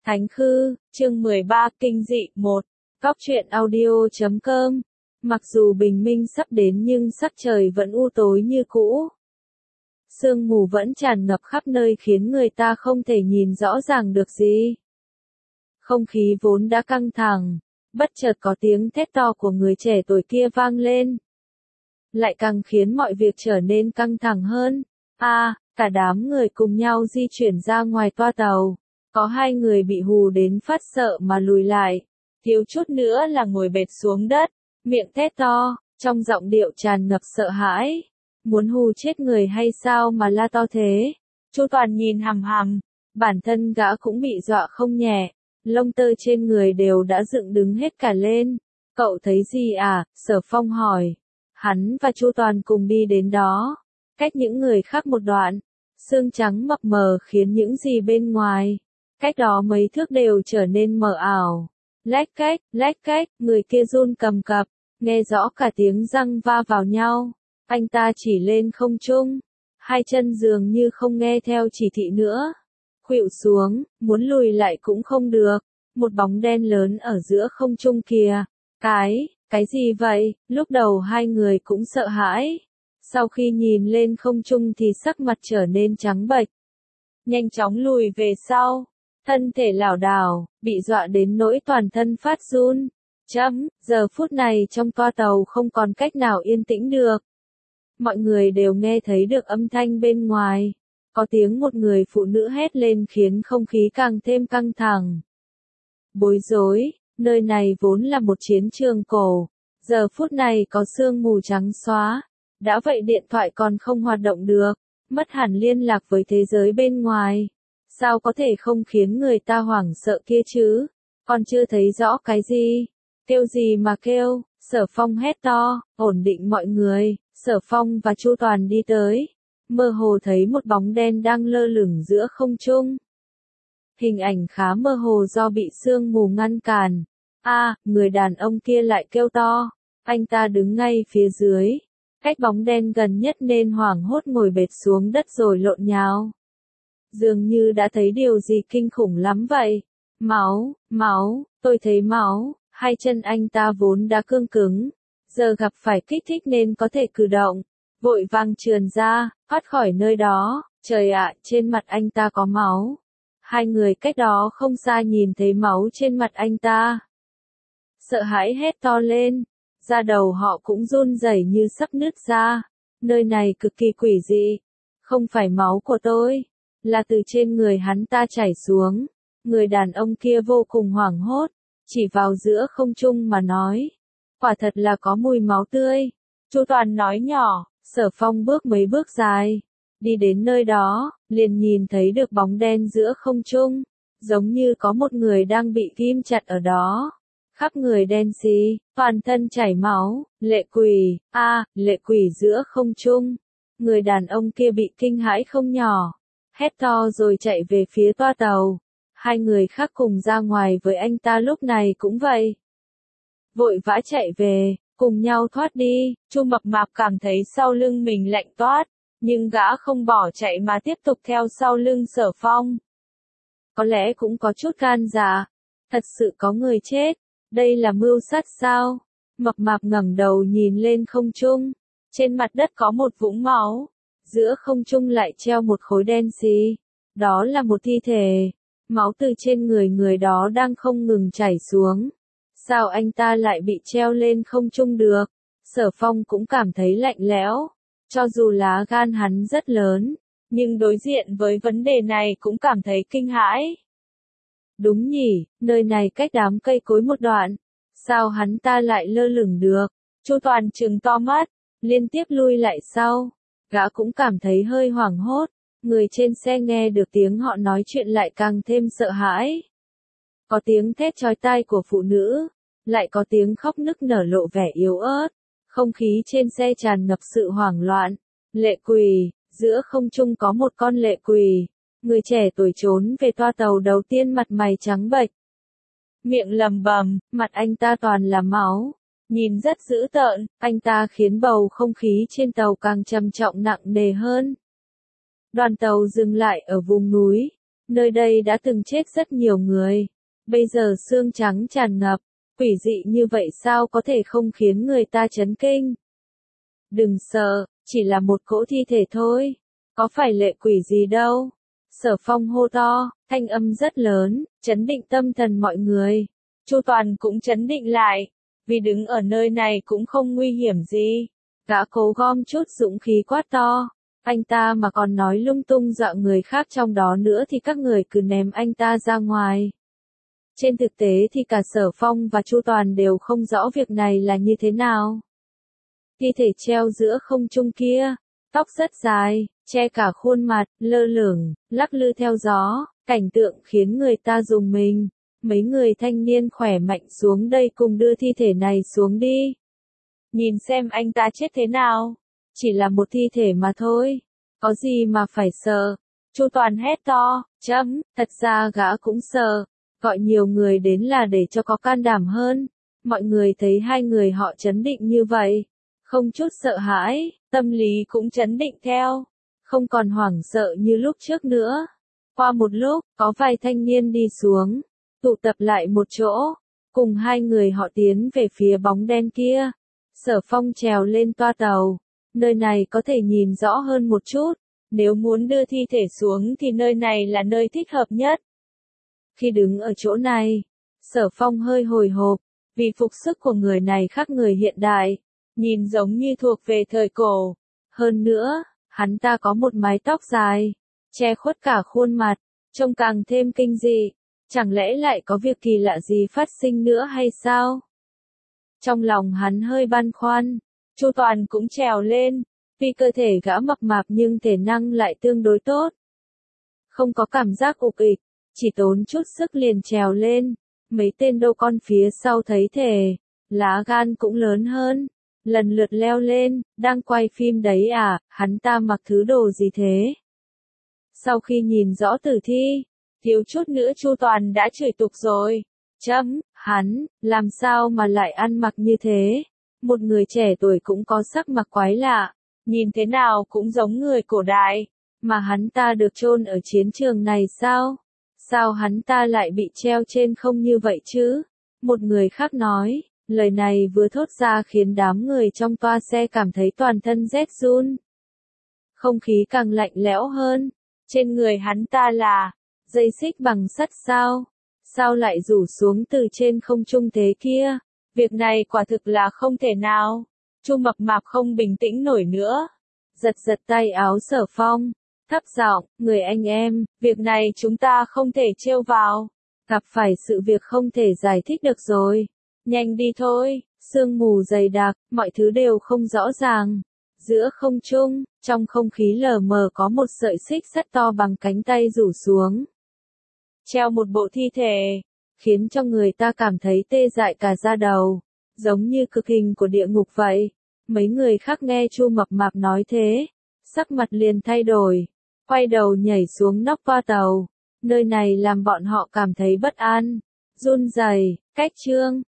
Thánh Khư, chương 13, Kinh dị 1. Góc truyện audio.com. Mặc dù bình minh sắp đến nhưng sắc trời vẫn u tối như cũ. Sương mù vẫn tràn ngập khắp nơi khiến người ta không thể nhìn rõ ràng được gì. Không khí vốn đã căng thẳng, bất chợt có tiếng thét to của người trẻ tuổi kia vang lên. Lại càng khiến mọi việc trở nên căng thẳng hơn. Cả đám người cùng nhau di chuyển ra ngoài toa tàu. Có hai người bị hù đến phát sợ mà lùi lại, thiếu chút nữa là ngồi bệt xuống đất, miệng thét to, trong giọng điệu tràn ngập sợ hãi. Muốn hù chết người hay sao mà la to thế? Chu Toàn nhìn hằm hằm, bản thân gã cũng bị dọa không nhẹ, lông tơ trên người đều đã dựng đứng hết cả lên. Cậu thấy gì à? Sở Phong hỏi. Hắn và Chu Toàn cùng đi đến đó, cách những người khác một đoạn, sương trắng mập mờ khiến những gì bên ngoài cách đó mấy thước đều trở nên mờ ảo. Lách cách, người kia run cầm cập, nghe rõ cả tiếng răng va vào nhau. Anh ta chỉ lên không trung, hai chân dường như không nghe theo chỉ thị nữa. Khuỵu xuống, muốn lùi lại cũng không được. Một bóng đen lớn ở giữa không trung kìa. Cái gì vậy? Lúc đầu hai người cũng sợ hãi. Sau khi nhìn lên không trung thì sắc mặt trở nên trắng bệch. Nhanh chóng lùi về sau. Thân thể lảo đảo, bị dọa đến nỗi toàn thân phát run. Giờ phút này trong toa tàu không còn cách nào yên tĩnh được. Mọi người đều nghe thấy được âm thanh bên ngoài. Có tiếng một người phụ nữ hét lên khiến không khí càng thêm căng thẳng. Bối rối, nơi này vốn là một chiến trường cổ. Giờ phút này có sương mù trắng xóa. Đã vậy điện thoại còn không hoạt động được. Mất hẳn liên lạc với thế giới bên ngoài. Sao có thể không khiến người ta hoảng sợ kia chứ? Còn chưa thấy rõ cái gì? Kêu gì mà kêu? Sở Phong hét to, ổn định mọi người. Sở Phong và Chu Toàn đi tới. Mơ hồ thấy một bóng đen đang lơ lửng giữa không trung. Hình ảnh khá mơ hồ do bị sương mù ngăn cản. Người đàn ông kia lại kêu to. Anh ta đứng ngay phía dưới. Cách bóng đen gần nhất nên hoảng hốt ngồi bệt xuống đất rồi lộn nhào. Dường như đã thấy điều gì kinh khủng lắm vậy. Máu, tôi thấy máu. Hai chân anh ta vốn đã cương cứng, giờ gặp phải kích thích nên có thể cử động. Vội vàng trườn ra, thoát khỏi nơi đó. Trời ạ, trên mặt anh ta có máu. Hai người cách đó không xa nhìn thấy máu trên mặt anh ta. Sợ hãi hét to lên. Da đầu họ cũng run rẩy như sắp nứt ra. Nơi này cực kỳ quỷ dị. Không phải máu của tôi. Là từ trên người hắn ta chảy xuống. Người đàn ông kia vô cùng hoảng hốt, chỉ vào giữa không trung mà nói. Quả thật là có mùi máu tươi. Chu Toàn nói nhỏ. Sở Phong bước mấy bước dài. Đi đến nơi đó, liền nhìn thấy được bóng đen giữa không trung. Giống như có một người đang bị ghim chặt ở đó. Khắp người đen xì, toàn thân chảy máu, lệ quỷ giữa không trung. Người đàn ông kia bị kinh hãi không nhỏ. Hét to rồi chạy về phía toa tàu. Hai người khác cùng ra ngoài với anh ta lúc này cũng vậy. Vội vã chạy về, cùng nhau thoát đi. Chu Mập Mạp cảm thấy sau lưng mình lạnh toát, nhưng gã không bỏ chạy mà tiếp tục theo sau lưng Sở Phong. Có lẽ cũng có chút gan dạ. Thật sự có người chết. Đây là mưu sát sao? Mập Mạp ngẩng đầu nhìn lên không trung. Trên mặt đất có một vũng máu. Giữa không trung lại treo một khối đen xì. Đó là một thi thể. Máu từ trên người đó đang không ngừng chảy xuống. Sao anh ta lại bị treo lên không trung được? Sở Phong cũng cảm thấy lạnh lẽo. Cho dù lá gan hắn rất lớn, nhưng đối diện với vấn đề này cũng cảm thấy kinh hãi. Đúng nhỉ, nơi này cách đám cây cối một đoạn. Sao hắn ta lại lơ lửng được? Chu Toàn trừng to mắt, liên tiếp lui lại sau. Gã cũng cảm thấy hơi hoảng hốt. Người trên xe nghe được tiếng họ nói chuyện lại càng thêm sợ hãi. Có tiếng thét chói tai của phụ nữ, lại có tiếng khóc nức nở lộ vẻ yếu ớt. Không khí trên xe tràn ngập sự hoảng loạn. Lệ quỷ, giữa không trung có một con lệ quỷ. Người trẻ tuổi trốn về toa tàu đầu tiên mặt mày trắng bệch. Miệng lầm bầm, mặt anh ta toàn là máu. Nhìn rất dữ tợn, anh ta khiến bầu không khí trên tàu càng trầm trọng nặng nề hơn. Đoàn tàu dừng lại ở vùng núi. Nơi đây đã từng chết rất nhiều người. Bây giờ xương trắng tràn ngập. Quỷ dị như vậy sao có thể không khiến người ta chấn kinh? Đừng sợ, chỉ là một cỗ thi thể thôi. Có phải lệ quỷ gì đâu. Sở Phong hô to, thanh âm rất lớn, chấn định tâm thần mọi người. Chu Toàn cũng chấn định lại, vì đứng ở nơi này cũng không nguy hiểm gì. Gã cố gom chút dũng khí quát to. Anh ta mà còn nói lung tung dọa người khác trong đó nữa thì các người cứ ném anh ta ra ngoài. Trên thực tế thì cả Sở Phong và Chu Toàn đều không rõ việc này là như thế nào. Thi thể treo giữa không trung kia, tóc rất dài, che cả khuôn mặt, lơ lửng, lắc lư theo gió, cảnh tượng khiến người ta rùng mình. Mấy người thanh niên khỏe mạnh xuống đây cùng đưa thi thể này xuống đi. Nhìn xem anh ta chết thế nào. Chỉ là một thi thể mà thôi. Có gì mà phải sợ. Chu Toàn hét to, thật ra gã cũng sợ. Gọi nhiều người đến là để cho có can đảm hơn. Mọi người thấy hai người họ chấn định như vậy. Không chút sợ hãi, tâm lý cũng chấn định theo. Không còn hoảng sợ như lúc trước nữa. Qua một lúc, có vài thanh niên đi xuống. Tụ tập lại một chỗ. Cùng hai người họ tiến về phía bóng đen kia. Sở Phong trèo lên toa tàu. Nơi này có thể nhìn rõ hơn một chút. Nếu muốn đưa thi thể xuống thì nơi này là nơi thích hợp nhất. Khi đứng ở chỗ này, Sở Phong hơi hồi hộp, vì phục sức của người này khác người hiện đại, nhìn giống như thuộc về thời cổ. Hơn nữa, hắn ta có một mái tóc dài, che khuất cả khuôn mặt, trông càng thêm kinh dị. Chẳng lẽ lại có việc kỳ lạ gì phát sinh nữa hay sao? Trong lòng hắn hơi băn khoăn, Chu Toàn cũng trèo lên, vì cơ thể gã mập mạp nhưng thể năng lại tương đối tốt. Không có cảm giác ục ịch, chỉ tốn chút sức liền trèo lên. Mấy tên đô con phía sau thấy thể, lá gan cũng lớn hơn, lần lượt leo lên, đang quay phim đấy à, hắn ta mặc thứ đồ gì thế? Sau khi nhìn rõ tử thi, thiếu chút nữa Chu Toàn đã chửi tục rồi. Hắn, làm sao mà lại ăn mặc như thế? Một người trẻ tuổi cũng có sắc mặc quái lạ, nhìn thế nào cũng giống người cổ đại, mà hắn ta được chôn ở chiến trường này sao? Sao hắn ta lại bị treo trên không như vậy chứ? Một người khác nói, lời này vừa thốt ra khiến đám người trong toa xe cảm thấy toàn thân rét run. Không khí càng lạnh lẽo hơn, trên người hắn ta là dây xích bằng sắt sao? Sao lại rủ xuống từ trên không trung thế kia? Việc này quả thực là không thể nào. Chu Mập Mạp không bình tĩnh nổi nữa. Giật tay áo Sở Phong. Thấp giọng, người anh em, việc này chúng ta không thể trêu vào. Gặp phải sự việc không thể giải thích được rồi. Nhanh đi thôi, sương mù dày đặc, mọi thứ đều không rõ ràng. Giữa không trung, trong không khí lờ mờ có một sợi xích sắt to bằng cánh tay rủ xuống. Treo một bộ thi thể, khiến cho người ta cảm thấy tê dại cả da đầu, giống như cực hình của địa ngục vậy. Mấy người khác nghe Chu Mập Mạp nói thế, sắc mặt liền thay đổi, quay đầu nhảy xuống nóc toa tàu. Nơi này làm bọn họ cảm thấy bất an, run rẩy. Cách chương